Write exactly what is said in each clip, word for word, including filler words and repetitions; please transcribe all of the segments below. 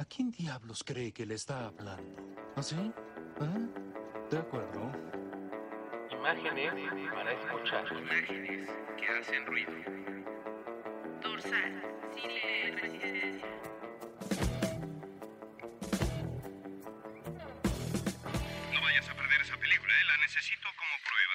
quién diablos cree que le está hablando? ¿Ah, sí? ¿Ah? De acuerdo. Imágenes para escuchar. Imágenes que hacen ruido. Dorsal, cine de resistencia. No vayas a perder esa película, ¿eh? La necesito como prueba.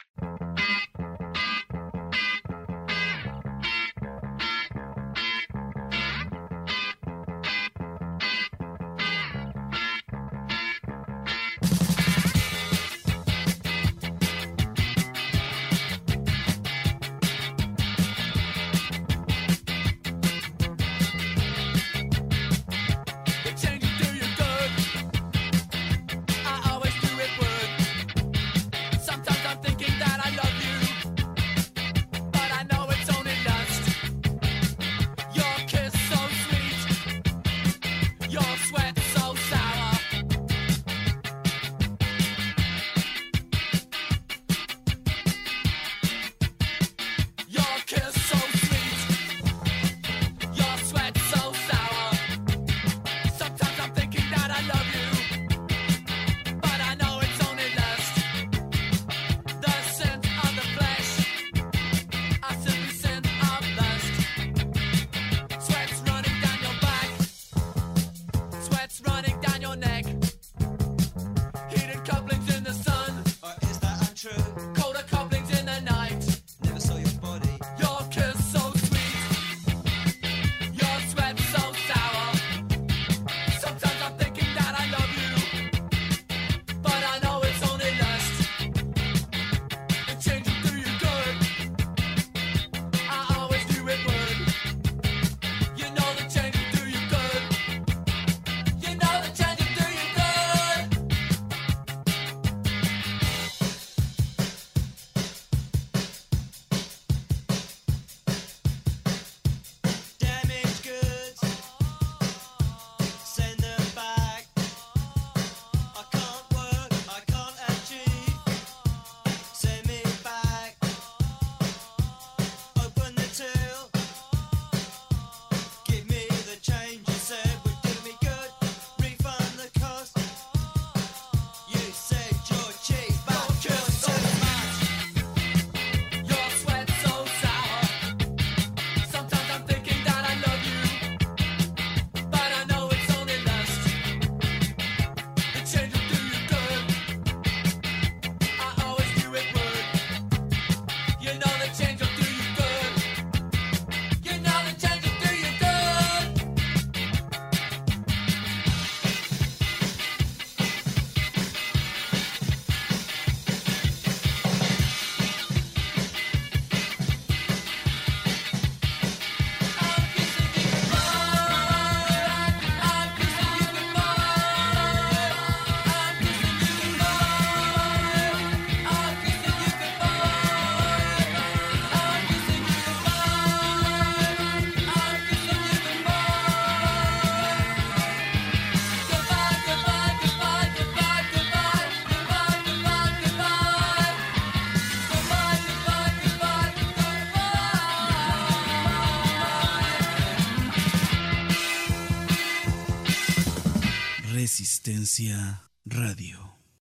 Resistencia Radio.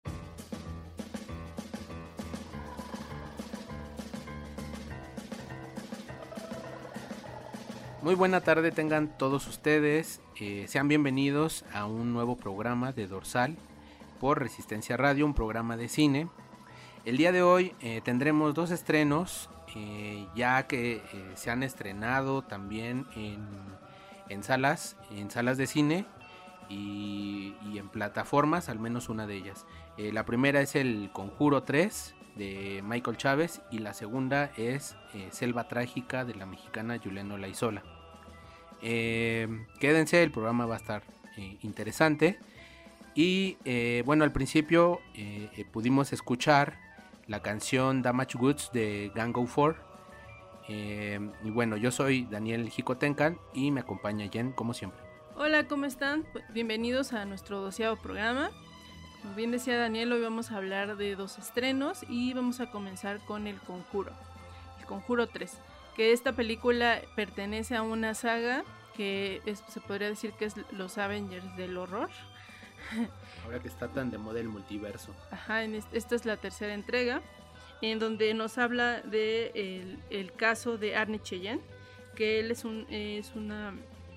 Muy buena tarde tengan todos ustedes, eh, sean bienvenidos a un nuevo programa de Dorsal por Resistencia Radio, un programa de cine. El día de hoy eh, tendremos dos estrenos, eh, ya que eh, se han estrenado también en, en salas, en salas de cine y, y en plataformas, al menos una de ellas. Eh, la primera es El Conjuro tres de Michael Chávez y la segunda es eh, Selva Trágica de la mexicana Yuleno Laizola. Eh, quédense, el programa va a estar eh, interesante. Y eh, bueno, al principio eh, eh, pudimos escuchar la canción Damage Goods de Gang Go For. Eh, y bueno, yo soy Daniel Jicotencan y me acompaña Jen, como siempre. Hola, ¿cómo están? Bienvenidos a nuestro doceavo programa. Como bien decía Daniel, hoy vamos a hablar de dos estrenos y vamos a comenzar con El Conjuro. El Conjuro tres, que esta película pertenece a una saga que es, se podría decir que es los Avengers del horror. Ahora que está tan de moda el multiverso. Ajá, en este, esta es la tercera entrega, en donde nos habla de el, el caso de Arne Cheyenne, que él es un es una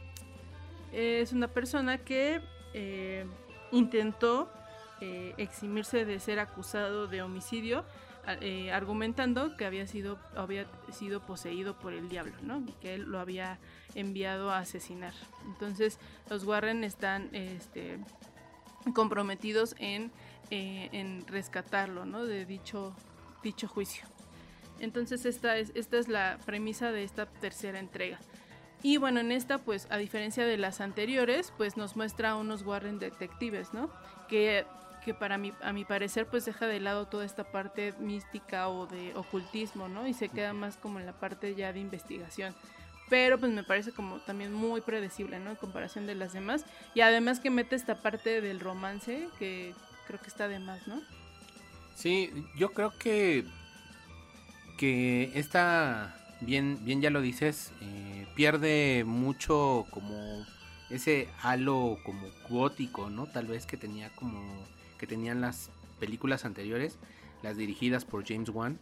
es una persona que eh, intentó eh, eximirse de ser acusado de homicidio, eh, argumentando que había sido había sido poseído por el diablo, ¿no? Y que él lo había enviado a asesinar. Entonces los Warren están este, comprometidos en, eh, en rescatarlo, ¿no? De dicho dicho juicio. Entonces esta es esta es la premisa de esta tercera entrega. Y bueno, en esta, pues, a diferencia de las anteriores, pues nos muestra a unos Warren detectives, ¿no? Que, que para mí, a mi parecer, pues deja de lado toda esta parte mística o de ocultismo, ¿no? Y se queda más como en la parte ya de investigación. Pero pues me parece como también muy predecible, ¿no? En comparación de las demás. Y además que mete esta parte del romance, que creo que está de más, ¿no? Sí, yo creo que, que esta... Bien, bien ya lo dices, eh, pierde mucho como ese halo como gótico, ¿no? Tal vez que tenía como que tenían las películas anteriores, las dirigidas por James Wan,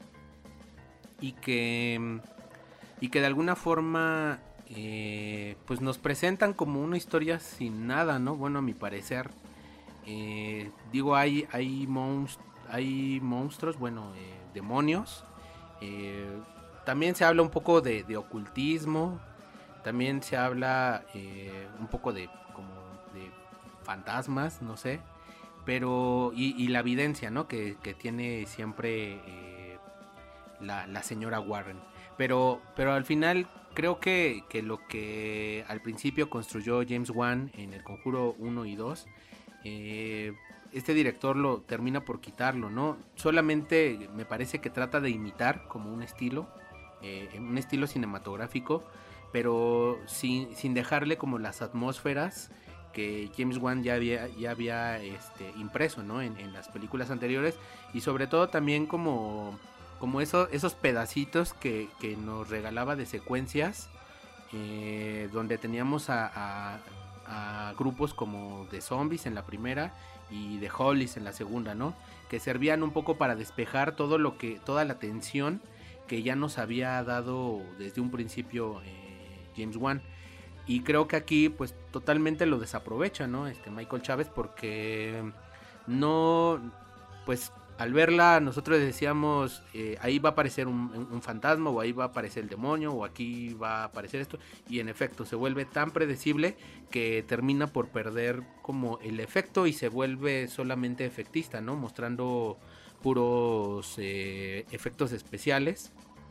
y que y que de alguna forma eh, pues nos presentan como una historia sin nada, ¿no? Bueno, a mi parecer, eh, digo hay hay monst- hay monstruos, bueno, eh, demonios. Eh, También se habla un poco de, de ocultismo, también se habla eh, un poco de como de fantasmas, no sé, pero y, y la evidencia, ¿no? Que, que tiene siempre eh, la, la señora Warren. Pero, pero al final creo que, que lo que al principio construyó James Wan en El Conjuro uno y dos, eh, este director lo termina por quitarlo, ¿no? Solamente me parece que trata de imitar como un estilo. Eh, un estilo cinematográfico, pero sin, sin dejarle como las atmósferas que James Wan ya había, ya había este, impreso, ¿no? en, en las películas anteriores, y sobre todo también como, como eso, esos pedacitos que, que nos regalaba de secuencias, eh, donde teníamos a, a, a grupos como de zombies en la primera y de Hollies en la segunda, ¿no? Que servían un poco para despejar todo lo que, toda la tensión que ya nos había dado desde un principio eh, James Wan. Y creo que aquí pues totalmente lo desaprovecha, ¿no? Este Michael Chávez, porque no, pues al verla nosotros decíamos eh, ahí va a aparecer un, un fantasma, o ahí va a aparecer el demonio, o aquí va a aparecer esto, y en efecto se vuelve tan predecible que termina por perder como el efecto y se vuelve solamente efectista, ¿no? Mostrando puros eh, efectos especiales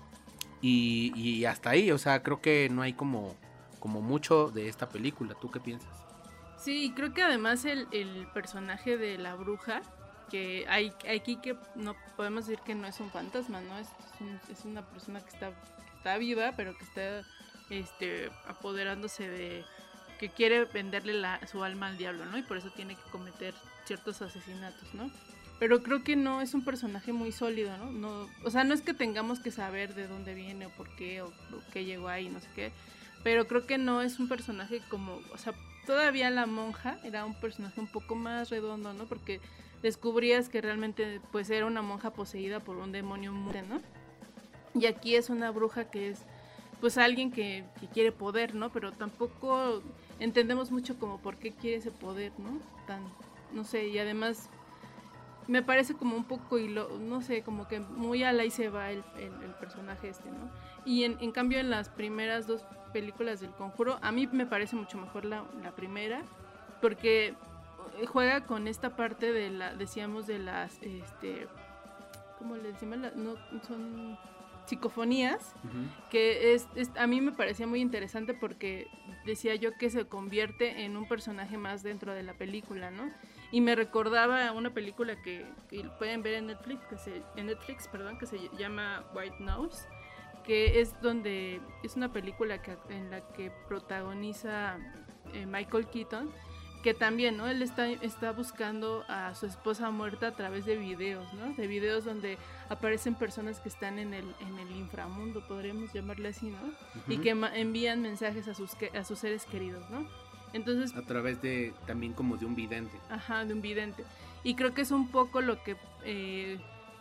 y, y hasta ahí, o sea, creo que no hay como, como mucho de esta película. ¿Tú qué piensas? Sí, creo que además el, el personaje de la bruja, que hay aquí que no podemos decir que no es un fantasma, ¿no? Es, es, un, es una persona que está, que está viva, pero que está este, apoderándose de... que quiere venderle la, su alma al diablo, ¿no? Y por eso tiene que cometer ciertos asesinatos, ¿no? Pero creo que no es un personaje muy sólido, ¿no? No, o sea, no es que tengamos que saber de dónde viene o por qué o, o qué llegó ahí, no sé qué. Pero creo que no es un personaje como... O sea, todavía la monja era un personaje un poco más redondo, ¿no? Porque descubrías que realmente pues era una monja poseída por un demonio muerte, ¿no? Y aquí es una bruja que es pues alguien que, que quiere poder, ¿no? Pero tampoco entendemos mucho como por qué quiere ese poder, ¿no? Tan, no sé, y además... me parece como un poco, y lo, no sé, como que muy al ahí se va el, el, el personaje este, ¿no? Y en, en cambio en las primeras dos películas del Conjuro, a mí me parece mucho mejor la, la primera, porque juega con esta parte de la, decíamos, de las, este, ¿cómo le decimos? La, no, son psicofonías, uh-huh. que es, es, a mí me parecía muy interesante porque decía yo que se convierte en un personaje más dentro de la película, ¿no? Y me recordaba a una película que, que pueden ver en Netflix, que se, en Netflix, perdón, que se llama White Nose, que es donde es una película que, en la que protagoniza eh, Michael Keaton, que también, ¿no? Él está, está buscando a su esposa muerta a través de videos, ¿no? De videos donde aparecen personas que están en el, en el inframundo, podríamos llamarle así, ¿no? Uh-huh. Y que ma- envían mensajes a sus, a sus seres queridos, ¿no? Entonces, a través de, también como de un vidente. Ajá, de un vidente. Y creo que es un poco lo que... Eh,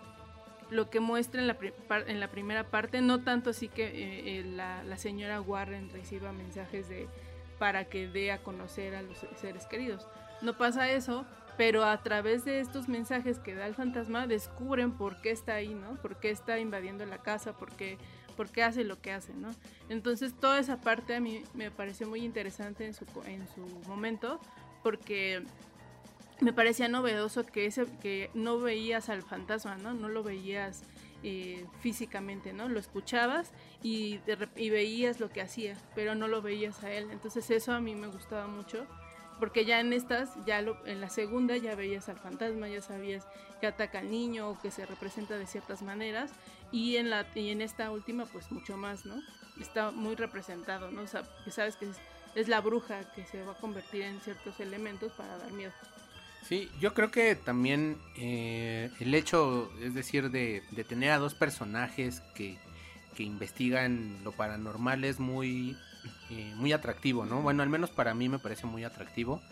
lo que muestra en la, pri- en la primera parte, no tanto así que eh, eh, la, la señora Warren reciba mensajes de para que dé a conocer a los seres queridos. No pasa eso, pero a través de estos mensajes que da el fantasma descubren por qué está ahí, ¿no? Por qué está invadiendo la casa, por qué, por qué hace lo que hace, ¿no? Entonces toda esa parte a mí me pareció muy interesante en su, en su momento, porque me parecía novedoso que ese que no veías al fantasma, ¿no? No lo veías eh, físicamente, ¿no? Lo escuchabas y, de, y veías lo que hacía, pero no lo veías a él. Entonces eso a mí me gustaba mucho, porque ya en estas, ya lo, en la segunda ya veías al fantasma, ya sabías que ataca al niño o que se representa de ciertas maneras, y en la y en esta última pues mucho más, ¿no? Está muy representado, ¿no? O sea, que sabes que es, es la bruja que se va a convertir en ciertos elementos para dar miedo. Sí, yo creo que también eh, el hecho, es decir, de, de tener a dos personajes que, que investigan lo paranormal es muy, eh, muy atractivo, ¿no? Bueno, al menos para mí me parece muy atractivo.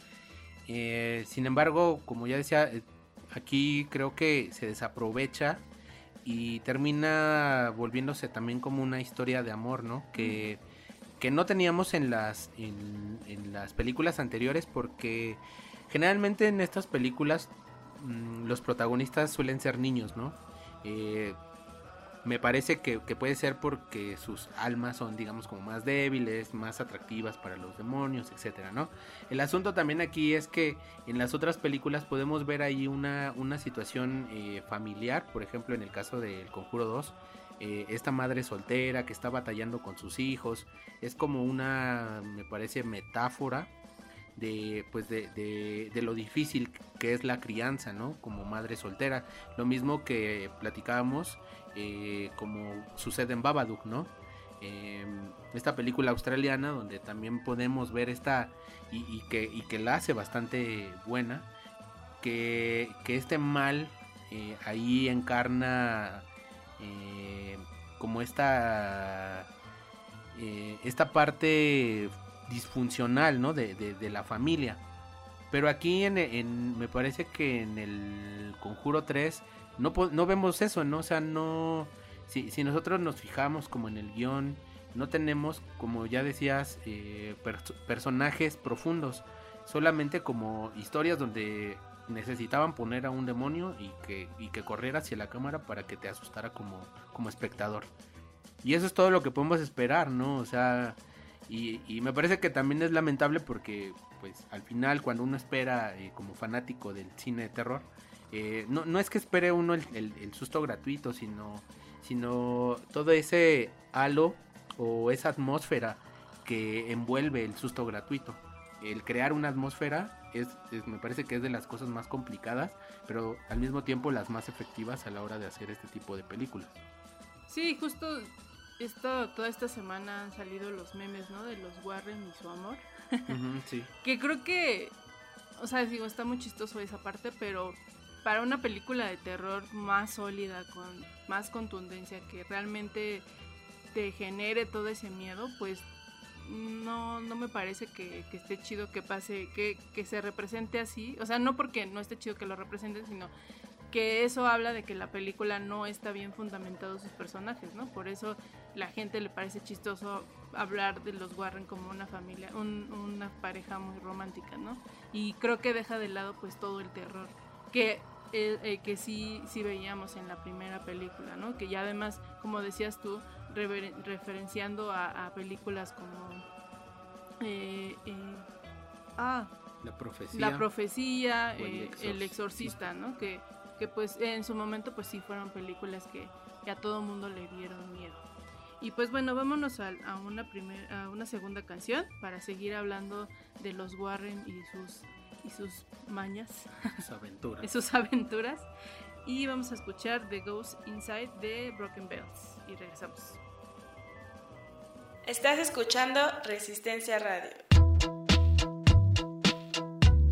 Eh, sin embargo, como ya decía, aquí creo que se desaprovecha y termina volviéndose también como una historia de amor, ¿no? Que, que no teníamos en las, en, en las películas anteriores, porque generalmente en estas películas mmm, los protagonistas suelen ser niños, ¿no? Eh, me parece que, que puede ser porque sus almas son, digamos, como más débiles, más atractivas para los demonios, etcétera, ¿no? El asunto también aquí es que en las otras películas podemos ver ahí una, una situación eh, familiar, por ejemplo, en el caso de El Conjuro dos, eh, esta madre soltera que está batallando con sus hijos, es como una, me parece, metáfora de pues de, de, de lo difícil que es la crianza, ¿no? Como madre soltera. Lo mismo que platicábamos eh, como sucede en Babadook, ¿no? Eh, esta película australiana donde también podemos ver esta y, y, que, y que la hace bastante buena, que, que este mal eh, ahí encarna eh, como esta eh, esta parte disfuncional, ¿no? De, de, de la familia. Pero aquí en, en me parece que en el Conjuro tres no, no vemos eso, ¿no? O sea, no... Si, si nosotros nos fijamos como en el guión, no tenemos, como ya decías, eh, per, personajes profundos. Solamente como historias donde necesitaban poner a un demonio y que, y que corriera hacia la cámara para que te asustara como, como espectador. Y eso es todo lo que podemos esperar, ¿no? O sea... Y, y me parece que también es lamentable porque, pues, al final, cuando uno espera, eh, como fanático del cine de terror, eh, no, no es que espere uno el, el, el susto gratuito, sino, sino todo ese halo o esa atmósfera que envuelve el susto gratuito. El crear una atmósfera es, es, me parece que es de las cosas más complicadas, pero al mismo tiempo las más efectivas a la hora de hacer este tipo de películas. Sí, justo... Esto, toda esta semana han salido los memes, ¿no? De los Warren y su amor. Uh-huh, sí. Que creo que, o sea, digo, está muy chistoso esa parte, pero para una película de terror más sólida, con más contundencia, que realmente te genere todo ese miedo, pues no, no me parece que, que esté chido que pase, que, que se represente así. O sea, no porque no esté chido que lo representen, sino que eso habla de que la película no está bien fundamentado sus personajes, ¿no? Por eso la gente le parece chistoso hablar de los Warren como una familia, un, una pareja muy romántica, ¿no? Y creo que deja de lado pues todo el terror que eh, eh, que sí sí veíamos en la primera película, ¿no? Que ya además, como decías tú, rever- referenciando a, a películas como eh, eh, ah La profecía. La profecía, el, eh, exorc- el exorcista, ¿no? Que que pues en su momento pues sí fueron películas que, que a todo mundo le dieron miedo. Y pues bueno, vámonos a, a una primer, a una segunda canción para seguir hablando de los Warren y sus y sus mañas, sus aventuras. y sus aventuras. Y vamos a escuchar The Ghost Inside de Broken Bells y regresamos. Estás escuchando Resistencia Radio.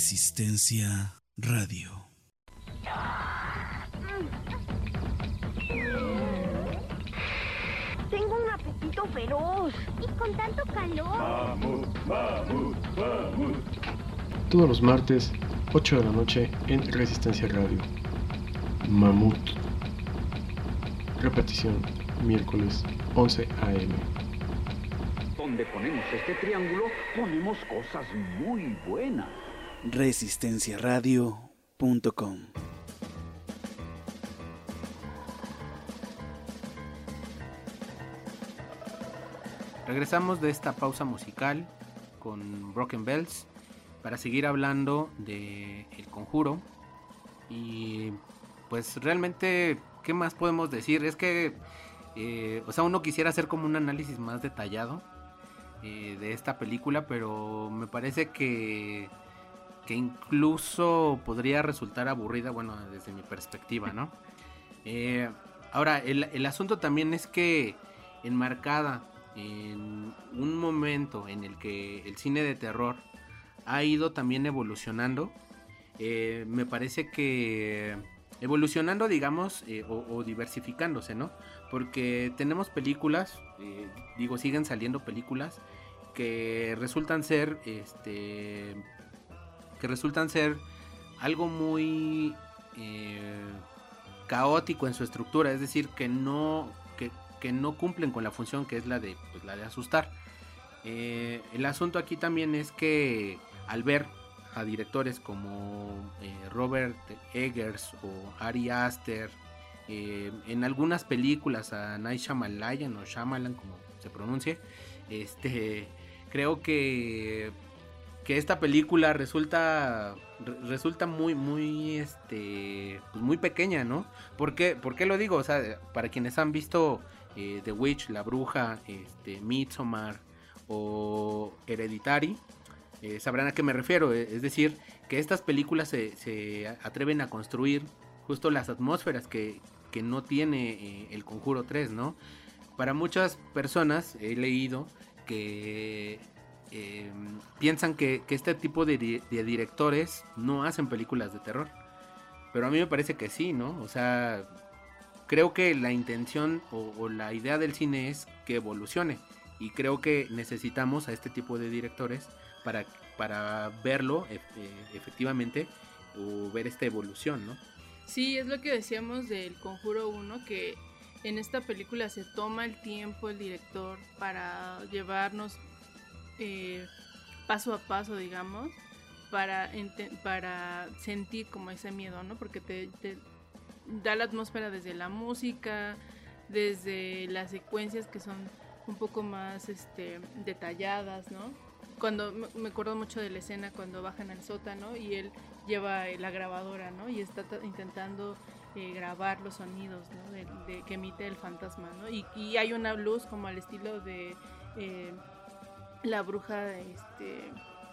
Resistencia Radio. Tengo un apetito feroz. Y con tanto calor. Mamut, mamut, mamut. Todos los martes, ocho de la noche, en Resistencia Radio. Mamut. Repetición, miércoles, once a eme. Donde ponemos este triángulo, ponemos cosas muy buenas. resistencia radio punto com. Regresamos de esta pausa musical con Broken Bells para seguir hablando de El Conjuro. Y pues realmente, ¿qué más podemos decir? Es que, eh, o sea, uno quisiera hacer como un análisis más detallado eh, de esta película, pero me parece que, que incluso podría resultar aburrida, bueno, desde mi perspectiva, ¿no? Eh, ahora, el, el asunto también es que enmarcada en un momento en el que el cine de terror ha ido también evolucionando, eh, me parece que evolucionando, digamos, eh, o, o diversificándose, ¿no? Porque tenemos películas, eh, digo, siguen saliendo películas que resultan ser, este, que resultan ser algo muy eh, caótico en su estructura, es decir, que no, que, que no cumplen con la función que es la de, pues, la de asustar. Eh, el asunto aquí también es que al ver a directores como eh, Robert Eggers o Ari Aster, eh, en algunas películas a Night Shyamalan o Shyamalan como se pronuncie, este, creo que que esta película resulta resulta muy muy este pues muy pequeña, ¿no? ¿Por qué, ¿Por qué lo digo? O sea, para quienes han visto eh, The Witch, La Bruja, este, Midsommar o Hereditary, eh, sabrán a qué me refiero. Es decir, que estas películas se, se atreven a construir justo las atmósferas que, que no tiene eh, El Conjuro tres, ¿no? Para muchas personas he leído que eh, piensan que, que este tipo de, de directores no hacen películas de terror, pero a mí me parece que sí, ¿no? O sea, creo que la intención o, o la idea del cine es que evolucione, y creo que necesitamos a este tipo de directores para, para verlo e- e- efectivamente, o ver esta evolución, ¿no? Sí, es lo que decíamos del Conjuro uno, que en esta película se toma el tiempo el director para llevarnos eh, paso a paso, digamos, para, ente- para sentir como ese miedo, ¿no? Porque te, te da la atmósfera desde la música, desde las secuencias que son un poco más este, detalladas, ¿no? Cuando me acuerdo mucho de la escena cuando bajan al sótano y él lleva la grabadora, ¿no? Y está t- intentando eh, grabar los sonidos, ¿no? De, de, que emite el fantasma, ¿no? Y, y hay una luz como al estilo de eh, La Bruja, este,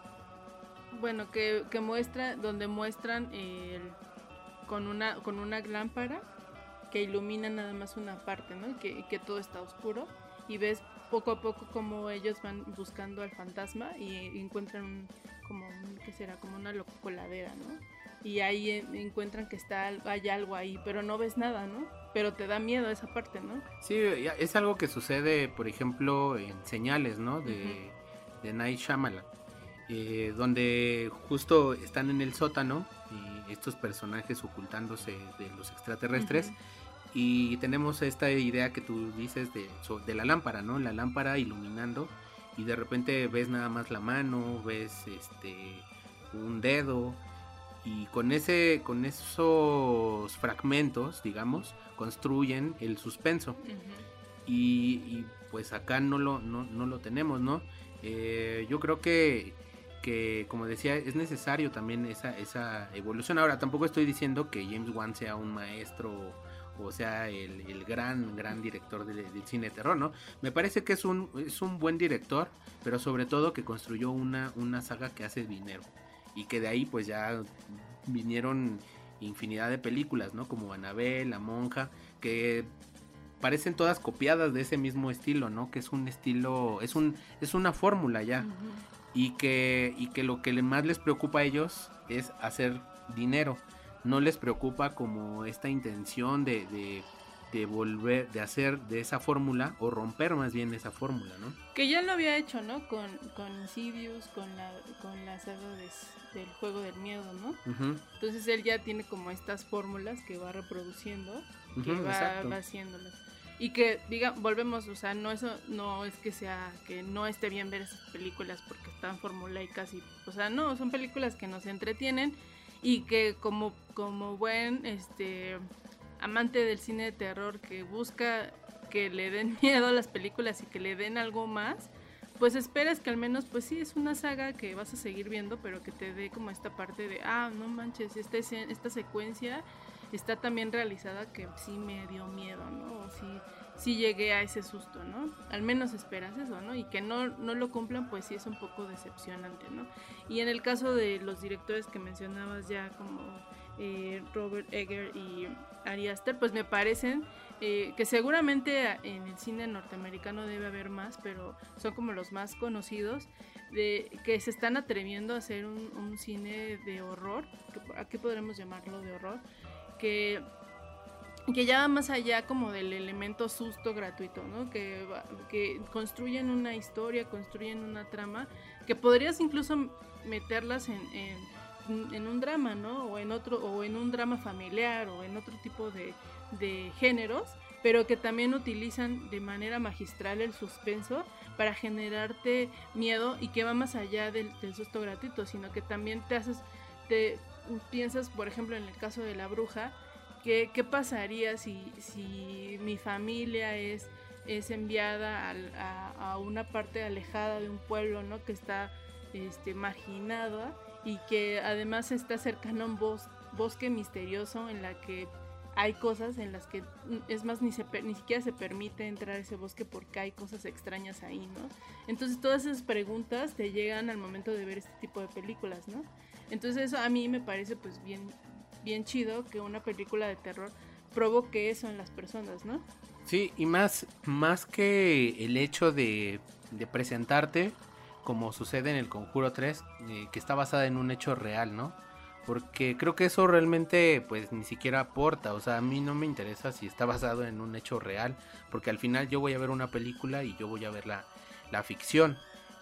bueno, que, que muestra, donde muestran eh, el, con una con una lámpara que ilumina nada más una parte, ¿no? Y que, que todo está oscuro, y ves poco a poco como ellos van buscando al fantasma y encuentran un, como un, ¿qué será? Como una coladera, ¿no? Y ahí encuentran que está hay algo ahí, pero no ves nada, ¿no? Pero te da miedo esa parte, ¿no? Sí, es algo que sucede, por ejemplo, en Señales, ¿no? De, uh-huh. de Night Shyamalan, eh, donde justo están en el sótano y estos personajes ocultándose de los extraterrestres. Uh-huh. Y tenemos esta idea que tú dices de, de la lámpara, ¿no? La lámpara iluminando, y de repente ves nada más la mano, ves este un dedo, y con ese con esos fragmentos, digamos, construyen el suspenso. Uh-huh. y, y pues acá no lo no, no lo tenemos, ¿no? Eh, yo creo que que como decía, es necesario también esa esa evolución. Ahora, tampoco estoy diciendo que James Wan sea un maestro, o sea, el, el gran, gran director del, del cine de terror, ¿no? Me parece que es un, es un buen director, pero sobre todo que construyó una, una saga que hace dinero, y que de ahí pues ya vinieron infinidad de películas, ¿no? Como Annabelle, La Monja, que parecen todas copiadas de ese mismo estilo, ¿no? Que es un estilo, es un, es una fórmula ya. Uh-huh. y que, y que lo que más les preocupa a ellos es hacer dinero. No les preocupa como esta intención de, de, de volver, de hacer de esa fórmula, o romper más bien esa fórmula, ¿no? Que ya lo había hecho, ¿no? Con, con Insidious, con la, con la saga de, del juego del miedo, ¿no? Uh-huh. Entonces él ya tiene como estas fórmulas que va reproduciendo, que uh-huh, va, va haciéndolas. Y que, diga, volvemos, o sea, no eso no es que sea, que no esté bien ver esas películas porque están formulaicas y, o sea, no, son películas que nos entretienen y que como, como buen este amante del cine de terror que busca que le den miedo a las películas y que le den algo más, pues esperas que al menos, pues sí, es una saga que vas a seguir viendo, pero que te dé como esta parte de, ah, no manches, esta, esta secuencia está también realizada que sí me dio miedo, ¿no? O sí, sí llegué a ese susto, ¿no? Al menos esperas eso, ¿no? Y que no, no lo cumplan, pues sí es un poco decepcionante, ¿no? Y en el caso de los directores que mencionabas ya, como eh, Robert Eggers y Ari Aster, pues me parecen eh, que seguramente en el cine norteamericano debe haber más, pero son como los más conocidos, de que se están atreviendo a hacer un, un cine de horror, que, ¿a qué podremos llamarlo de horror? Que, que ya va más allá como del elemento susto gratuito, ¿no? Que, que construyen una historia, construyen una trama, que podrías incluso meterlas en, en, en un drama, ¿no? O en otro, o en un drama familiar, o en otro tipo de, de géneros, pero que también utilizan de manera magistral el suspenso para generarte miedo, y que va más allá del, del susto gratuito, sino que también te haces, te piensas, por ejemplo, en el caso de La Bruja, que qué pasaría si, si mi familia es, es enviada a, a, a una parte alejada de un pueblo, ¿no? Que está este, marginada, y que además está cercano a un bos, bosque misterioso en la que hay cosas en las que, es más, ni, se, ni siquiera se permite entrar a ese bosque porque hay cosas extrañas ahí, ¿no? Entonces todas esas preguntas te llegan al momento de ver este tipo de películas, ¿no? Entonces eso a mí me parece pues bien, bien chido que una película de terror provoque eso en las personas, ¿no? Sí, y más, más que el hecho de, de presentarte, como sucede en El Conjuro tres, eh, que está basada en un hecho real, ¿no? Porque creo que eso realmente pues ni siquiera aporta, o sea, a mí no me interesa si está basado en un hecho real, porque al final yo voy a ver una película y yo voy a ver la, la ficción.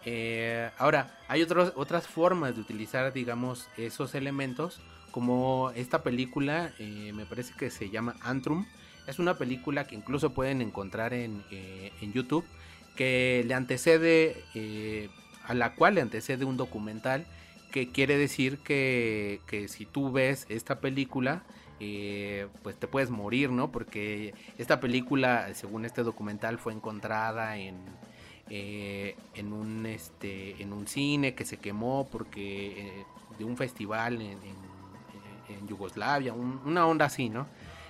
Eh, ahora, hay otros, otras formas de utilizar, digamos, esos elementos, como esta película, eh, me parece que se llama Antrum. Es una película que incluso pueden encontrar en, eh, en YouTube, que le antecede, eh, a la cual le antecede un documental, que quiere decir que, que si tú ves esta película, eh, pues te puedes morir, ¿no? Porque esta película, según este documental, fue encontrada en... Eh, en un este en un cine que se quemó porque eh, de un festival en, en, en Yugoslavia, un, una onda así, ¿no?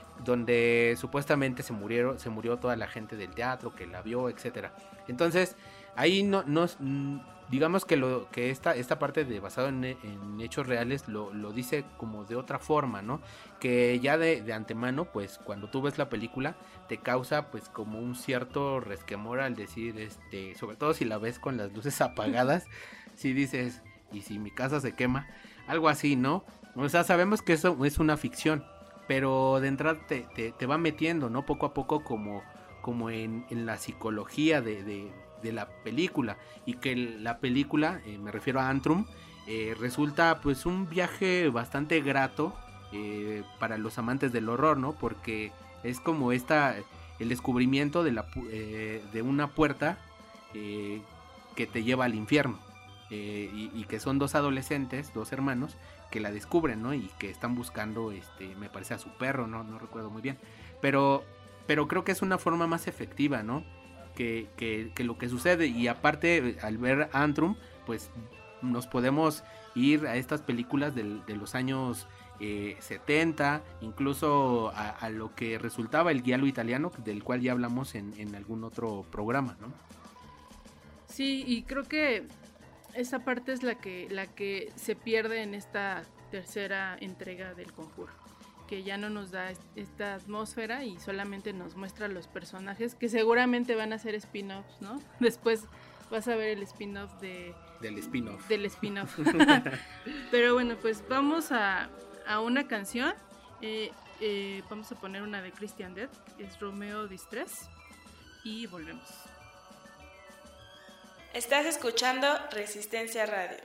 Donde supuestamente se murieron, se murió toda la gente del teatro que la vio, etcétera. Entonces ahí no, no digamos que lo que esta esta parte de basado en, en hechos reales lo, lo dice como de otra forma, ¿no? Que ya de, de antemano, pues cuando tú ves la película te causa pues como un cierto resquemor al decir, este, sobre todo si la ves con las luces apagadas, si dices, ¿y si mi casa se quema? Algo así, ¿no? O sea, sabemos que eso es una ficción, pero de entrada te, te, te va metiendo, ¿no? Poco a poco como, como en, en la psicología de, de, de la película, y que la película, eh, me refiero a Antrum, eh, resulta pues un viaje bastante grato eh, para los amantes del horror, ¿no? Porque es como esta, el descubrimiento de, la, eh, de una puerta eh, que te lleva al infierno, eh, y, y que son dos adolescentes, dos hermanos, que la descubren, ¿no? Y que están buscando, este, me parece a su perro, no, no recuerdo muy bien, pero, pero creo que es una forma más efectiva, ¿no? Que, que, que lo que sucede. Y aparte, al ver Antrum, pues nos podemos ir a estas películas del, de los años eh, setenta, incluso a, a lo que resultaba el Giallo italiano, del cual ya hablamos en, en algún otro programa, ¿no? Sí, y creo que esa parte es la que, la que se pierde en esta tercera entrega del Conjuro, que ya no nos da esta atmósfera y solamente nos muestra los personajes que seguramente van a ser spin-offs, ¿no? Después vas a ver el spin-off de... Del spin-off. Del spin-off. Pero bueno, pues vamos a, a una canción. Eh, eh, vamos a poner una de Christian Death, es Romeo Distress. Y volvemos. Estás escuchando Resistencia Radio.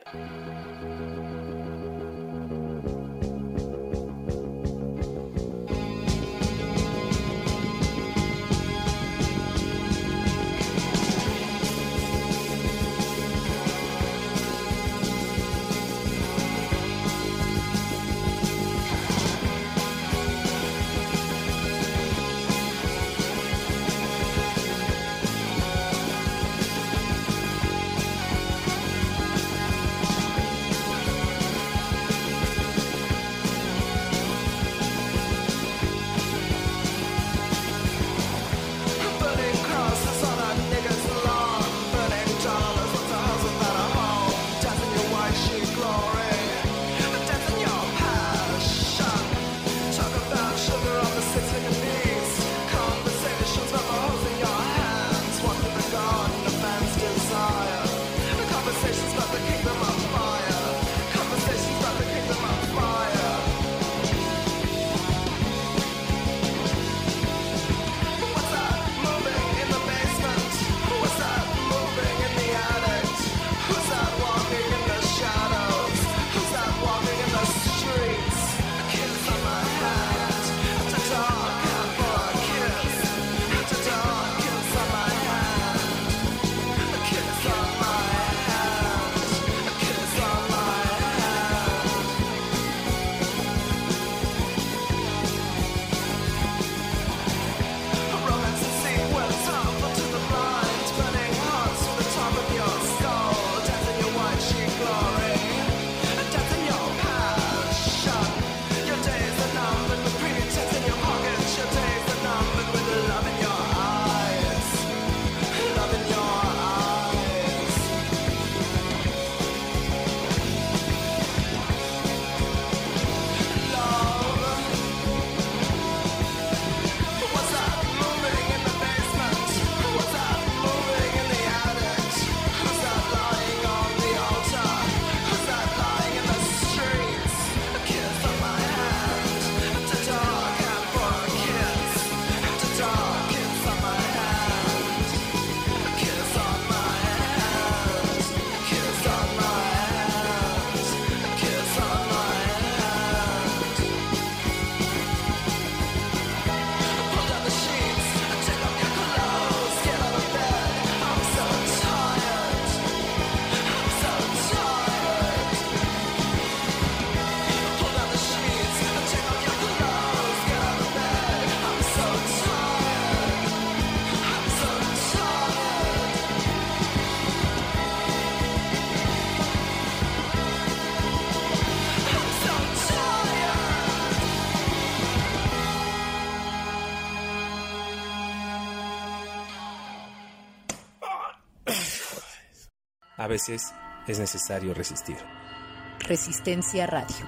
A veces es necesario resistir. Resistencia Radio.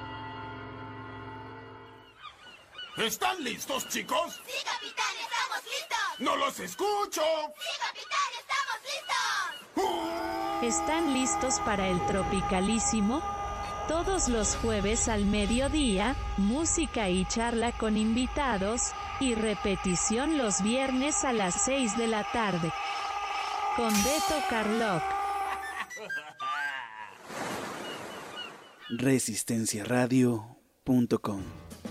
¿Están listos, chicos? ¡Sí, capitán! ¡Estamos listos! ¡No los escucho! ¡Sí, capitán! ¡Estamos listos! ¿Están listos para el Tropicalísimo? Todos los jueves al mediodía, música y charla con invitados, y repetición los viernes a las seis de la tarde. Con Beto Carlock. resistencia radio punto com.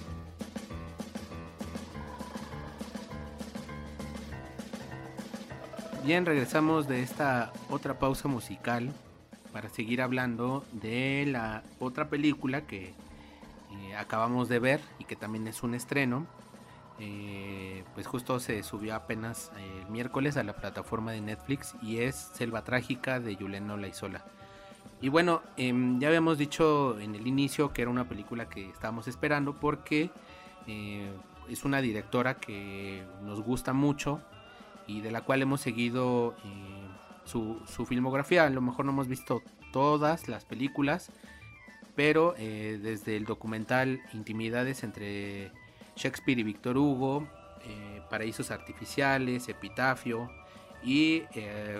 Bien, regresamos de esta otra pausa musical para seguir hablando de la otra película que eh, acabamos de ver y que también es un estreno. Eh, pues justo se subió apenas eh, el miércoles a la plataforma de Netflix y es Selva Trágica de Yulena Olaizola. Y bueno, eh, ya habíamos dicho en el inicio que era una película que estábamos esperando porque eh, es una directora que nos gusta mucho y de la cual hemos seguido eh, su, su filmografía. A lo mejor no hemos visto todas las películas, pero eh, desde el documental Intimidades entre Shakespeare y Víctor Hugo, eh, Paraísos Artificiales, Epitafio y eh,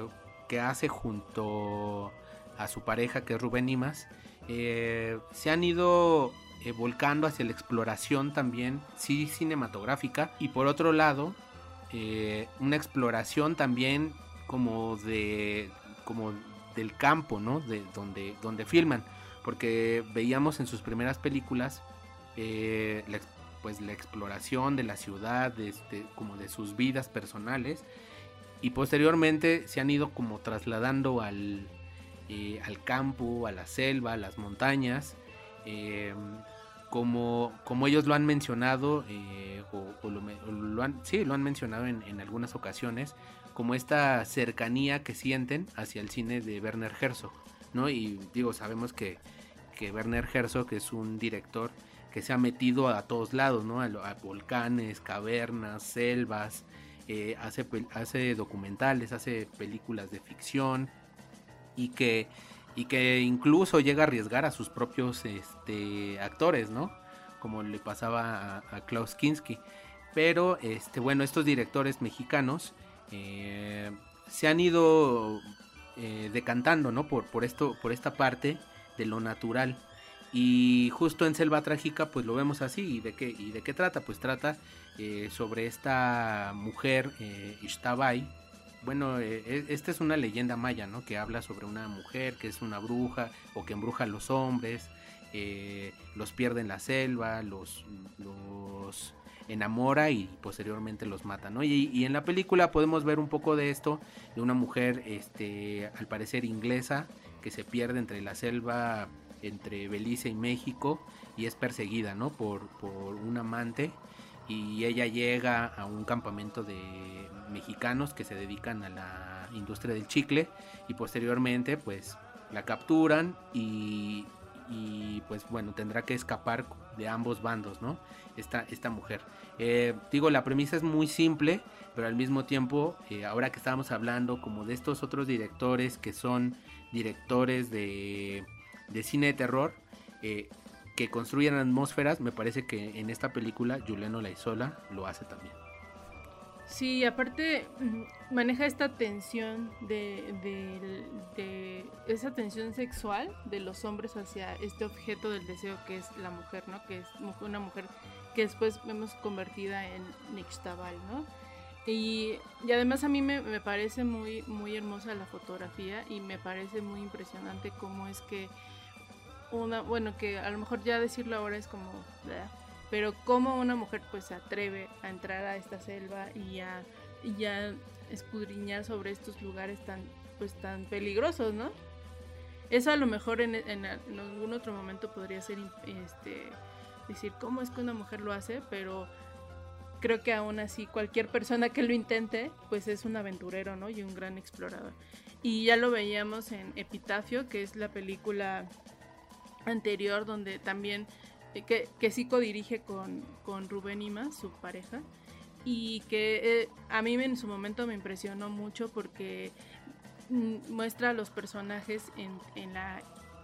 que hace junto a su pareja, que es Rubén Imas, eh, se han ido eh, volcando hacia la exploración también, sí, cinematográfica, y por otro lado, eh, una exploración también como de como del campo, ¿no? De donde, donde filman, porque veíamos en sus primeras películas eh, la, pues la exploración de la ciudad, de, de, como de sus vidas personales, y posteriormente se han ido como trasladando al, eh, al campo, a la selva, a las montañas, eh, como, como ellos lo han mencionado, eh, o, o, lo, o lo han, sí, lo han mencionado en, en algunas ocasiones, como esta cercanía que sienten hacia el cine de Werner Herzog, ¿no? Y digo, sabemos que, que Werner Herzog es un director que se ha metido a todos lados, ¿no? A, a volcanes, cavernas, selvas, eh, hace, hace documentales, hace películas de ficción, y que, y que incluso llega a arriesgar a sus propios este, actores, ¿no? Como le pasaba a, a Klaus Kinski. Pero, este, bueno, estos directores mexicanos eh, se han ido eh, decantando, ¿no? Por, por, esto, por esta parte de lo natural. Y justo en Selva Trágica pues lo vemos así. ¿Y de qué, y de qué trata? Pues trata eh, sobre esta mujer, eh, Ixtabay. Bueno, eh, esta es una leyenda maya, ¿no? Que habla sobre una mujer que es una bruja o que embruja a los hombres, eh, los pierde en la selva, los, los enamora y posteriormente los mata, ¿no? Y, y en la película podemos ver un poco de esto, de una mujer, este, al parecer inglesa, que se pierde entre la selva, entre Belice y México, y es perseguida, ¿no? Por, por un amante, y ella llega a un campamento de mexicanos que se dedican a la industria del chicle, y posteriormente pues la capturan y, y pues bueno, tendrá que escapar de ambos bandos, ¿no? Esta, esta mujer. Eh, digo, la premisa es muy simple, pero al mismo tiempo, eh, ahora que estábamos hablando como de estos otros directores que son directores de, de cine de terror, eh, que construyen atmósferas, me parece que en esta película Julen Olaizola lo hace también. Sí, aparte maneja esta tensión de, de, de esa tensión sexual de los hombres hacia este objeto del deseo que es la mujer, ¿no? Que es una mujer que después vemos convertida en Ixtabay, ¿no? Y, y además a mí me, me parece muy, muy hermosa la fotografía, y me parece muy impresionante cómo es que una, bueno, que a lo mejor ya decirlo ahora es como, ¿verdad? Pero cómo una mujer pues se atreve a entrar a esta selva y a, y a escudriñar sobre estos lugares tan, pues tan peligrosos, ¿no? Eso a lo mejor en, en, en algún otro momento podría ser este, decir cómo es que una mujer lo hace, pero creo que aún así cualquier persona que lo intente pues es un aventurero, ¿no? Y un gran explorador. Y ya lo veíamos en Epitafio, que es la película anterior donde también que, que sí codirige con, con Rubén Imas, su pareja, y que eh, a mí en su momento me impresionó mucho porque mm, muestra a los personajes en, en la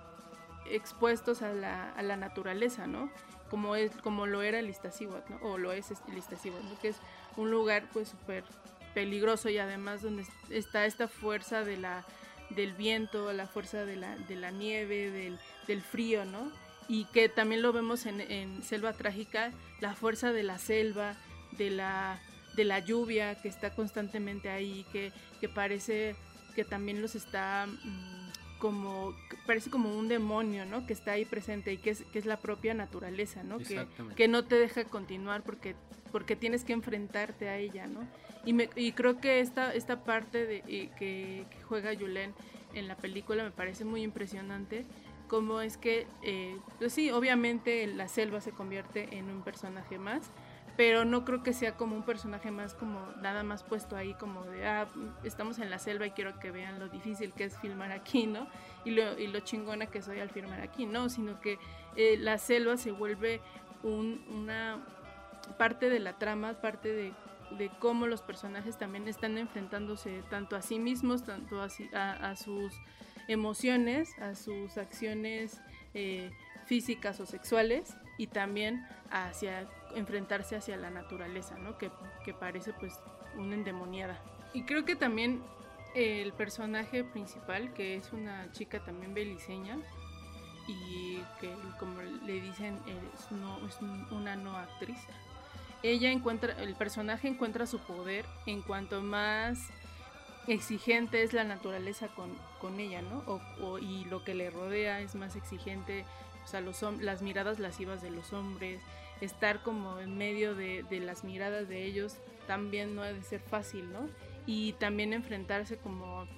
expuestos a la, a la naturaleza, ¿no? Como es, como lo era el Iztaccíhuatl, ¿no? O lo es el Iztaccíhuatl, ¿no? Que es un lugar pues súper peligroso, y además donde está esta fuerza de la del viento, la fuerza de la, de la nieve, del, del frío, ¿no? Y que también lo vemos en, en Selva Trágica, la fuerza de la selva, de la, de la lluvia que está constantemente ahí, que, que parece que también los está mmm, como, parece como un demonio, ¿no? Que está ahí presente, y que es, que es la propia naturaleza, ¿no? Que, que no te deja continuar porque, porque tienes que enfrentarte a ella, ¿no? Y, me, y creo que esta, esta parte de, eh, que, que juega Julen en la película me parece muy impresionante, cómo es que, eh, pues sí, obviamente la selva se convierte en un personaje más, pero no creo que sea como un personaje más como nada más puesto ahí como de, ah, estamos en la selva y quiero que vean lo difícil que es filmar aquí, ¿no? Y lo, y lo chingona que soy al filmar aquí, no, sino que eh, la selva se vuelve un, una parte de la trama, parte de de cómo los personajes también están enfrentándose tanto a sí mismos, tanto a, a, a sus emociones, a sus acciones eh, físicas o sexuales, y también hacia enfrentarse hacia la naturaleza, ¿no? Que, que parece pues una endemoniada. Y creo que también el personaje principal, que es una chica también beliceña, y que como le dicen es, no, es una no actriz. Ella encuentra, el personaje encuentra su poder en cuanto más exigente es la naturaleza con, con ella, ¿no? O, o, y lo que le rodea es más exigente, o sea, los, las miradas lascivas de los hombres, estar como en medio de, de las miradas de ellos también no ha de ser fácil, ¿no? Y también enfrentarse como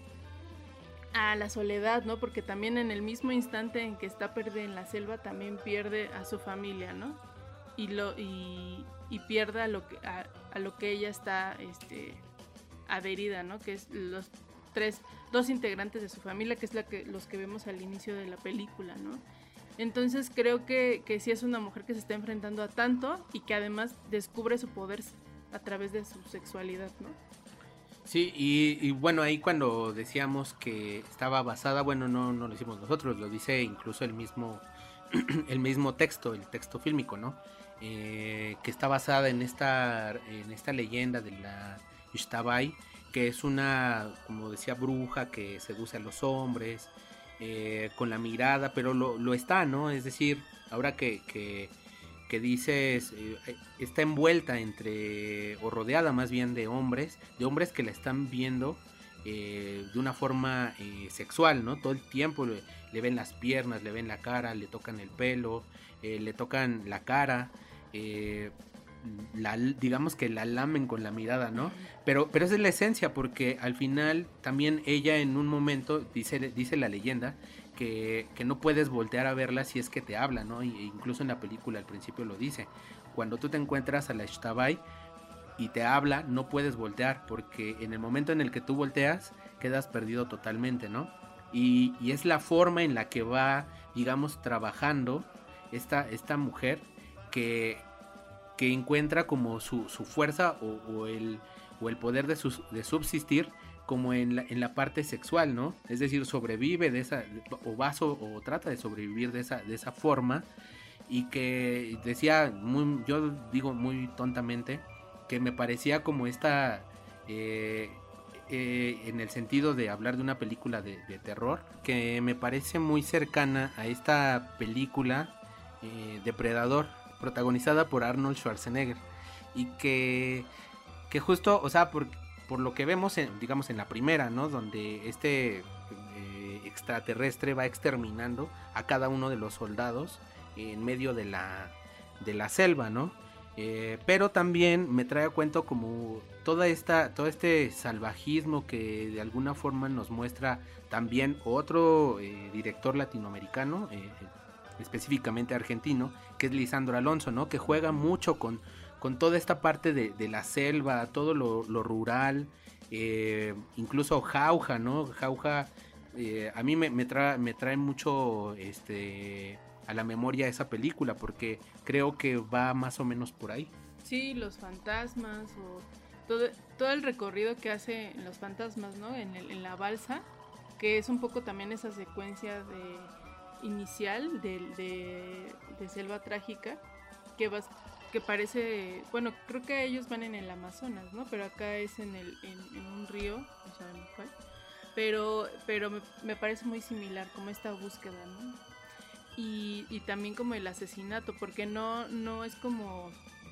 a la soledad, ¿no? Porque también en el mismo instante en que está perdida en la selva también pierde a su familia, ¿no? Y lo y, y pierde a lo que a, a lo que ella está este adherida, ¿no? Que es los tres dos integrantes de su familia, que es la que los que vemos al inicio de la película, ¿no? Entonces creo que que sí es una mujer que se está enfrentando a tanto y que además descubre su poder a través de su sexualidad, ¿no? Sí, y, y bueno, ahí cuando decíamos que estaba basada, bueno, no, no lo hicimos nosotros, lo dice incluso el mismo, el mismo texto, el texto fílmico, ¿no? Eh, que está basada en esta, en esta leyenda de la Ixtabay, que es una, como decía, bruja que seduce a los hombres, eh, con la mirada, pero lo, lo está, ¿no? Es decir, ahora que... que que dices, eh, está envuelta entre, o rodeada más bien de hombres, de hombres que la están viendo eh, de una forma eh, sexual, ¿no? Todo el tiempo le, le ven las piernas, le ven la cara, le tocan el pelo, eh, le tocan la cara, eh, la, digamos que la lamen con la mirada, ¿no? Pero, pero esa es la esencia, porque al final también ella en un momento, dice, dice la leyenda, Que, que no puedes voltear a verla si es que te habla, ¿no? Y, incluso en la película al principio lo dice. Cuando tú te encuentras a la Ixtabay y te habla, no puedes voltear, porque en el momento en el que tú volteas, quedas perdido totalmente, ¿no? Y, y es la forma en la que va, digamos, trabajando esta, esta mujer que, que encuentra como su, su fuerza o, o, el, o el poder de, sus, de subsistir como en la, en la parte sexual, ¿no? Es decir, sobrevive de esa, o va so, o trata de sobrevivir de esa, de esa forma, y que decía, muy, yo digo muy tontamente, que me parecía como esta, eh, eh, en el sentido de hablar de una película de, de terror, que me parece muy cercana a esta película eh, Depredador, protagonizada por Arnold Schwarzenegger, y que, que justo, o sea, porque por lo que vemos, en, digamos en la primera, ¿no? Donde este eh, extraterrestre va exterminando a cada uno de los soldados en medio de la, de la selva, ¿no? Eh, pero también me trae a cuento como toda esta, todo este salvajismo que de alguna forma nos muestra también otro eh, director latinoamericano, eh, específicamente argentino, que es Lisandro Alonso, ¿no? Que juega mucho con... con toda esta parte de, de la selva, todo lo, lo rural, eh, incluso Jauja, ¿no? Jauja, eh, a mí me, me, trae, me trae mucho este, a la memoria esa película, porque creo que va más o menos por ahí. Sí, los fantasmas, o todo, todo el recorrido que hace los fantasmas, ¿no? En, el, en la balsa, que es un poco también esa secuencia de, inicial de, de, de Selva Trágica, que vas... que parece, bueno, creo que ellos van en el Amazonas, ¿no? Pero acá es en el en, en un río, no sabemos cuál. Pero pero me, me parece muy similar como esta búsqueda, ¿no? Y, y también como el asesinato, porque no no es como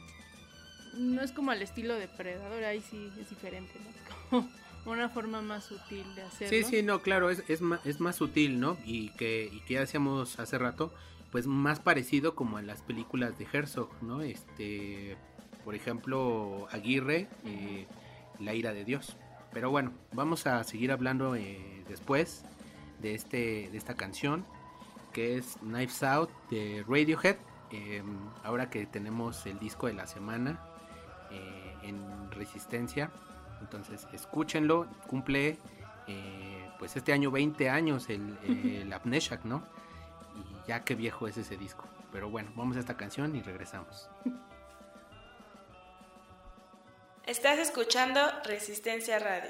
no es como al estilo Depredador, ahí sí es diferente, ¿no? Como una forma más sutil de hacerlo. Sí, sí, no, claro, es es más, es más sutil, ¿no? Y que y que ya decíamos hace rato, pues más parecido como a las películas de Herzog, ¿no? Este, por ejemplo, Aguirre, eh, La ira de Dios. Pero bueno, vamos a seguir hablando eh, después de este de esta canción, que es Knives Out de Radiohead. Eh, ahora que tenemos el disco de la semana eh, en Resistencia, entonces escúchenlo. Cumple eh, pues este año veinte años el, el Amnesiac, ¿no? Y ya qué viejo es ese disco. Pero bueno, vamos a esta canción y regresamos. Estás escuchando Resistencia Radio.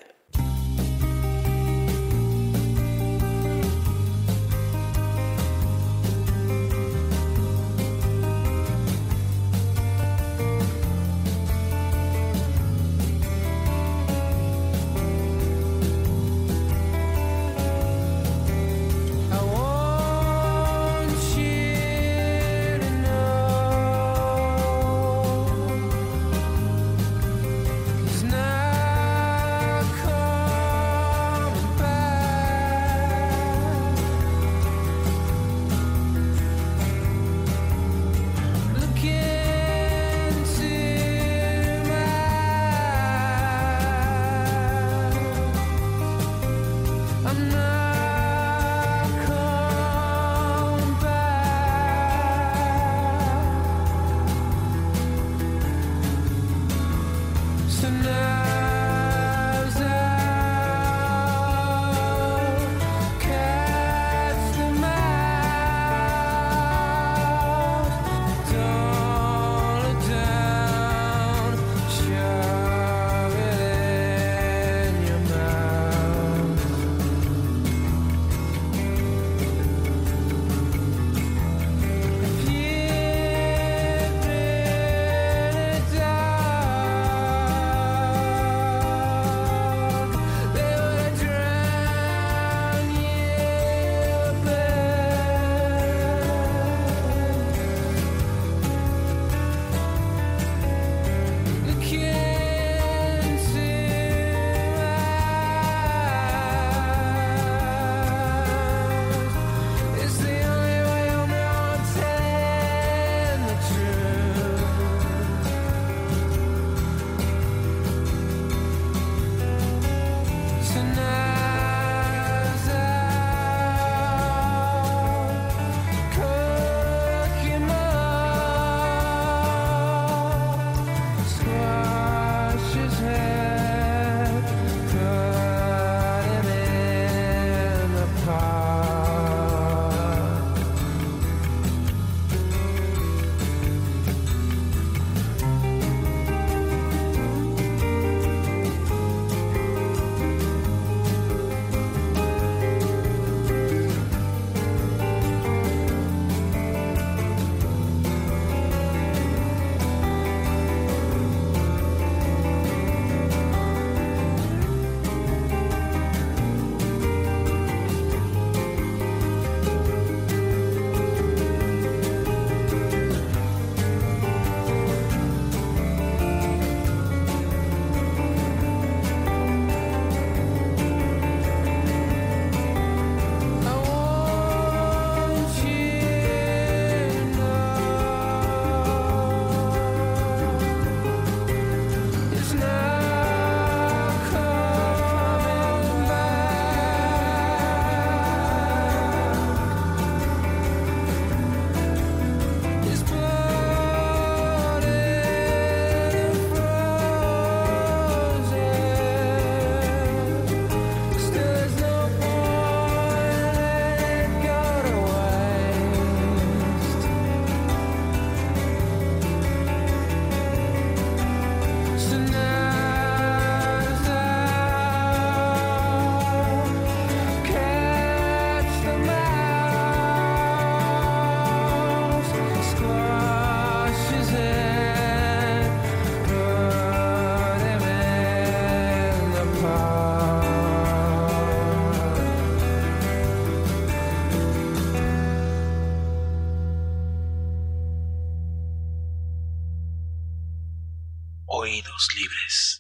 Oídos libres.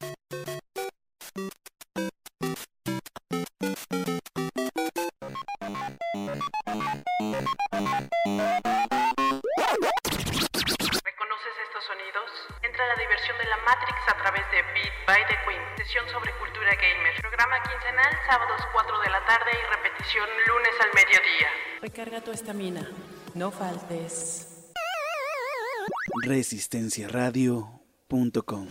¿Reconoces estos sonidos? Entra a la diversión de la Matrix a través de Beat by the Queen, sesión sobre cultura gamer. Programa quincenal, sábados cuatro de la tarde y repetición lunes al mediodía. Recarga tu estamina, no faltes. resistencia radio punto com.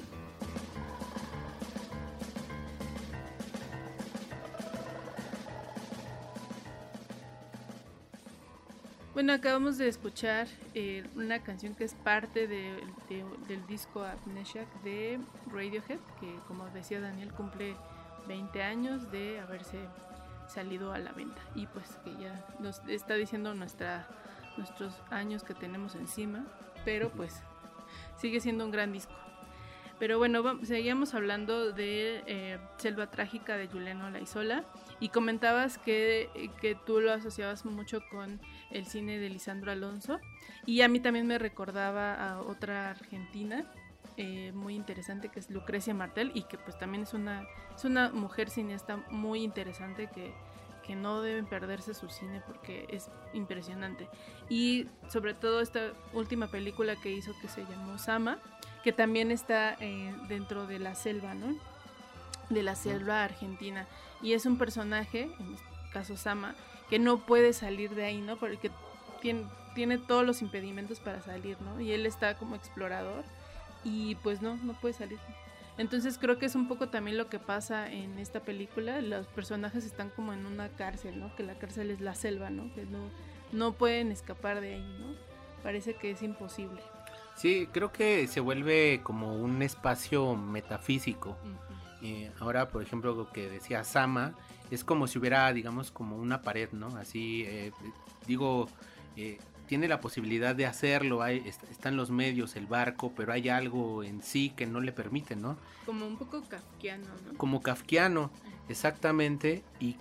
Bueno, acabamos de escuchar eh, una canción que es parte de, de, del disco Amnesiac de Radiohead, que como decía Daniel cumple veinte años de haberse salido a la venta y pues que ya nos está diciendo nuestra, nuestros años que tenemos encima, pero pues sigue siendo un gran disco. Pero bueno, vamos, seguíamos hablando de eh, Selva Trágica de Juliano Laizola y comentabas que, que tú lo asociabas mucho con el cine de Lisandro Alonso y a mí también me recordaba a otra argentina eh, muy interesante que es Lucrecia Martel y que pues también es una, es una mujer cineasta muy interesante que, que no deben perderse su cine porque es impresionante. Y sobre todo esta última película que hizo que se llamó Sama, que también está eh, dentro de la selva, ¿no? De la selva argentina. Y es un personaje, en este caso Sama, que no puede salir de ahí, ¿no? Porque tiene, tiene todos los impedimentos para salir, ¿no? Y él está como explorador y pues no, no puede salir. Entonces creo que es un poco también lo que pasa en esta película. Los personajes están como en una cárcel, ¿no? Que la cárcel es la selva, ¿no? Que no, no pueden escapar de ahí, ¿no? Parece que es imposible. Sí, creo que se vuelve como un espacio metafísico. Uh-huh. Eh, ahora, por ejemplo, lo que decía Sama, es como si hubiera, digamos, como una pared, ¿no? Así, eh, digo, eh, tiene la posibilidad de hacerlo, hay, est- están los medios, el barco, pero hay algo en sí que no le permite, ¿no? Como un poco kafkiano, ¿no? Como kafkiano, exactamente, y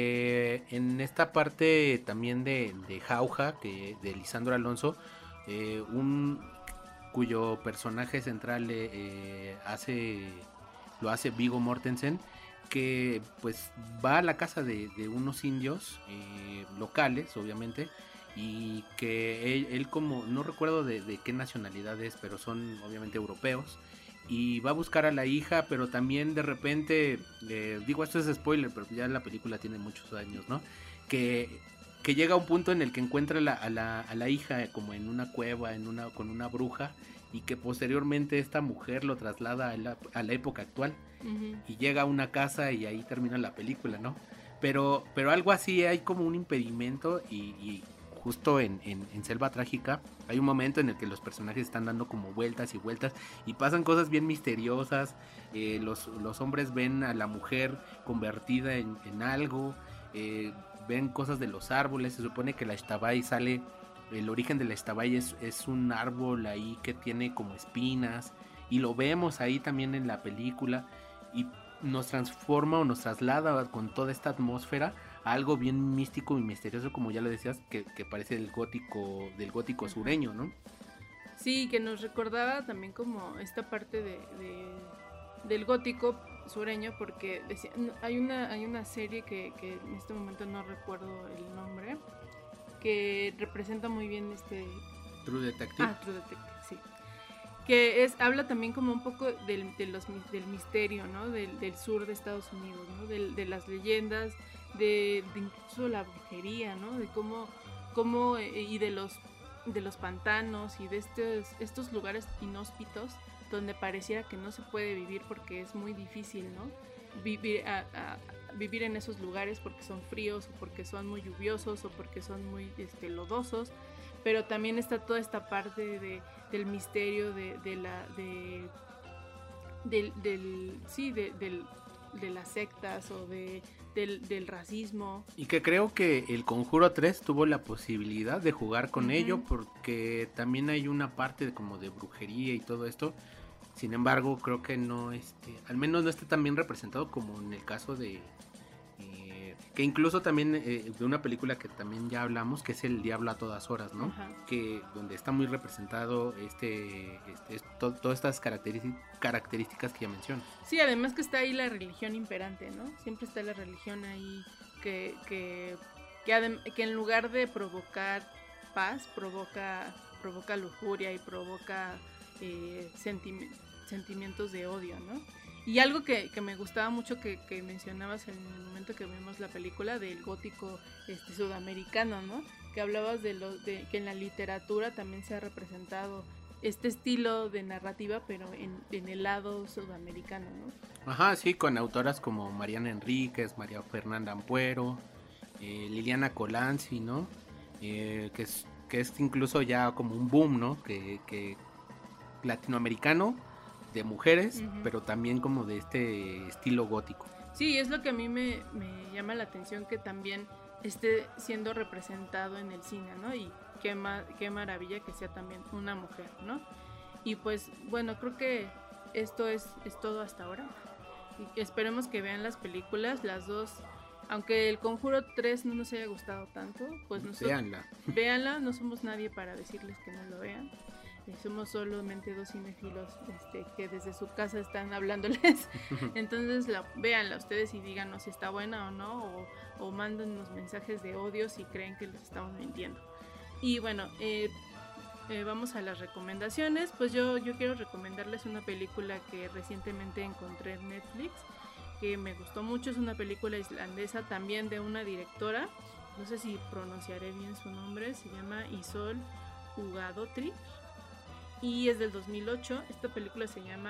que en esta parte también de, de Jauja, que de Lisandro Alonso, eh, un cuyo personaje central eh, hace lo hace Viggo Mortensen, que pues va a la casa de, de unos indios eh, locales, obviamente, y que él, él como, no recuerdo de, de qué nacionalidad es, pero son obviamente europeos, y va a buscar a la hija, pero también de repente, eh, digo, esto es spoiler, pero ya la película tiene muchos años, ¿no? Que, que llega a un punto en el que encuentra la, a, la, a la hija como en una cueva, en una, con una bruja, y que posteriormente esta mujer lo traslada a la, a la época actual, uh-huh. y llega a una casa y ahí termina la película, ¿no? Pero, pero algo así, hay como un impedimento, y, y justo en, en, en Selva Trágica hay un momento en el que los personajes están dando como vueltas y vueltas y pasan cosas bien misteriosas. eh, los, los hombres ven a la mujer convertida en, en algo, eh, ven cosas de los árboles. Se supone que la Xtabay sale, el origen de la Xtabay es, es un árbol ahí que tiene como espinas, y lo vemos ahí también en la película, y nos transforma o nos traslada con toda esta atmósfera a algo bien místico y misterioso, como ya lo decías, que, que parece el gótico, del gótico sureño, ¿no? Sí, que nos recordaba también como esta parte de, de del gótico sureño, porque decía, hay una hay una serie que, que en este momento no recuerdo el nombre, que representa muy bien este True Detective. Ah, True Detective, sí. Que es habla también como un poco del, de los, del misterio, ¿no? Del, del sur de Estados Unidos, ¿no? De, de las leyendas, de, de incluso la brujería, ¿no? De cómo, cómo eh, y de los de los pantanos y de estos estos lugares inhóspitos donde pareciera que no se puede vivir porque es muy difícil, ¿no? Vivir a, a, vivir en esos lugares porque son fríos, o porque son muy lluviosos, o porque son muy este, lodosos. Pero también está toda esta parte de, del misterio de, de la de del, del sí de, del, de las sectas, o de del, del racismo. Y que creo que el Conjuro tres tuvo la posibilidad de jugar con uh-huh. ello, porque también hay una parte de, como de brujería y todo esto. Sin embargo, creo que no, este, al menos no está tan bien representado como en el caso de eh, que incluso también eh, de una película que también ya hablamos, que es El Diablo a Todas Horas, ¿no? Uh-huh. Que donde está muy representado este, este to, todas estas características características que ya menciono. Sí, además que está ahí la religión imperante, ¿no? Siempre está la religión ahí que que que, adem- que en lugar de provocar paz, provoca provoca lujuria y provoca eh, sentimi- sentimientos de odio, ¿no? Y algo que, que me gustaba mucho que, que mencionabas en el momento que vimos la película del gótico este, sudamericano, ¿no? Que hablabas de, lo, de que en la literatura también se ha representado este estilo de narrativa, pero en, en el lado sudamericano, ¿no? Ajá, sí, con autoras como Mariana Enríquez, María Fernanda Ampuero, eh, Liliana Colanzi, ¿no? Eh, que es que es incluso ya como un boom, ¿no? Que, que latinoamericano, de mujeres, uh-huh. pero también como de este estilo gótico. Sí, es lo que a mí me, me llama la atención, que también esté siendo representado en el cine, ¿no? Y qué, ma- qué maravilla que sea también una mujer, ¿no? Y pues, bueno, creo que esto es, es todo hasta ahora. Y esperemos que vean las películas, las dos. Aunque el Conjuro tres no nos haya gustado tanto, pues nosotros... Véanla. Véanla, no somos nadie para decirles que no lo vean. Somos solamente dos cinéfilos este, que desde su casa están hablándoles. Entonces la, véanla ustedes y díganos si está buena o no, o, o mándennos mensajes de odio si creen que les estamos mintiendo. Y bueno, eh, eh, vamos a las recomendaciones. Pues yo, yo quiero recomendarles una película que recientemente encontré en Netflix, que me gustó mucho. Es una película islandesa también de una directora, no sé si pronunciaré bien su nombre, se llama Ísól Ugladóttir. Y es del dos mil ocho. Esta película se llama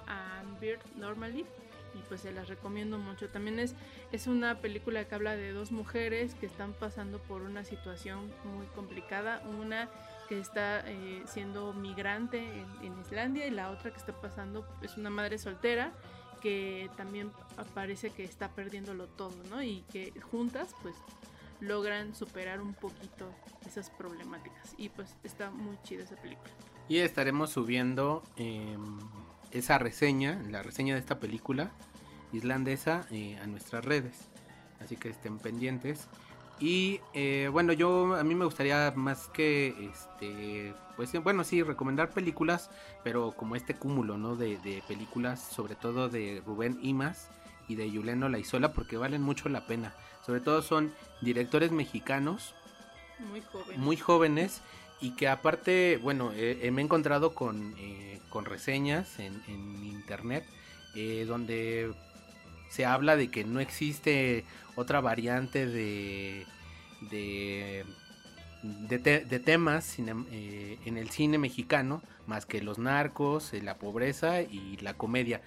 and Bird Normally, y pues se las recomiendo mucho. También es, es una película que habla de dos mujeres que están pasando por una situación muy complicada, una que está eh, siendo migrante en, en Islandia y la otra que está pasando es una madre soltera que también parece que está perdiéndolo todo, ¿no? Y que juntas pues logran superar un poquito esas problemáticas, y pues está muy chida esa película. Y estaremos subiendo eh, esa reseña, la reseña de esta película islandesa eh, a nuestras redes, así que estén pendientes. Y eh, bueno, yo a mí me gustaría más que este, pues bueno, sí, recomendar películas, pero como este cúmulo, ¿no? De, de películas, sobre todo de Rubén Imaz y de Julen Olaizola, porque valen mucho la pena. Sobre todo son directores mexicanos muy jóvenes, muy jóvenes y que aparte, bueno, eh, eh, me he encontrado con, eh, con reseñas en, en internet eh, donde se habla de que no existe otra variante de de, de, te, de temas cine, eh, en el cine mexicano más que los narcos, eh, la pobreza y la comedia.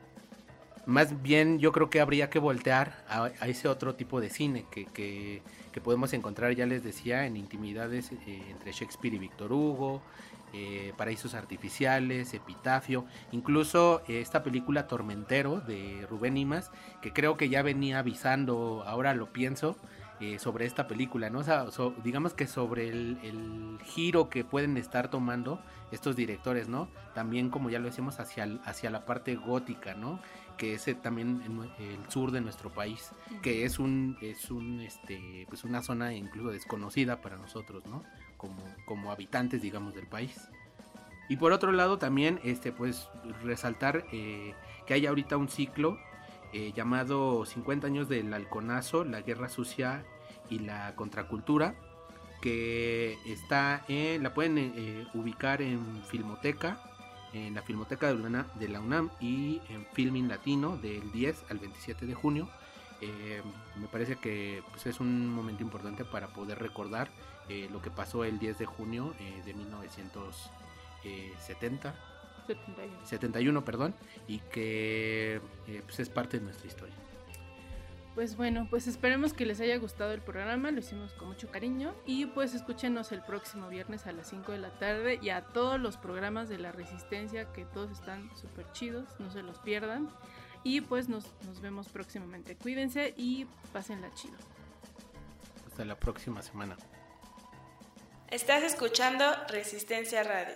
Más bien yo creo que habría que voltear a, a ese otro tipo de cine que, que, que podemos encontrar, ya les decía, en intimidades eh, entre Shakespeare y Víctor Hugo, eh, Paraísos Artificiales, Epitafio, incluso eh, esta película Tormentero de Rubén Imaz, que creo que ya venía avisando, ahora lo pienso, eh, sobre esta película, ¿no? O sea, so, digamos que sobre el, el giro que pueden estar tomando estos directores, ¿no? También, como ya lo decimos, hacia, el, hacia la parte gótica, ¿no? Que es también en el sur de nuestro país, que es un es un este pues una zona incluso desconocida para nosotros, ¿no? Como como habitantes, digamos, del país. Y por otro lado también este pues resaltar eh, que hay ahorita un ciclo eh, llamado cincuenta años del halconazo, la guerra sucia y la contracultura, que está en, la pueden eh, ubicar en Filmoteca, en la Filmoteca de la UNAM, de la UNAM y en Filmin Latino del diez al veintisiete de junio. Eh, me parece que pues, es un momento importante para poder recordar eh, lo que pasó el diez de junio eh, de mil novecientos setenta, setenta y uno. setenta y uno, perdón, y que eh, pues es parte de nuestra historia. Pues bueno, pues esperemos que les haya gustado el programa, lo hicimos con mucho cariño, y pues escúchenos el próximo viernes a las cinco de la tarde y a todos los programas de la Resistencia, que todos están súper chidos, no se los pierdan, y pues nos, nos vemos próximamente. Cuídense y pásenla chido. Hasta la próxima semana. Estás escuchando Resistencia Radio.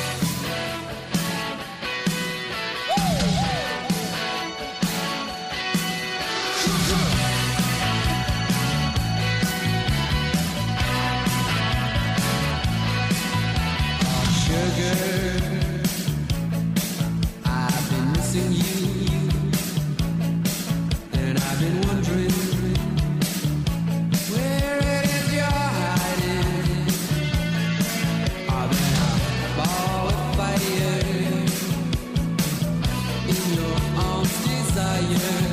I've been missing you, and I've been wondering where it is you're hiding. I've been a ball of fire in your arms, desire.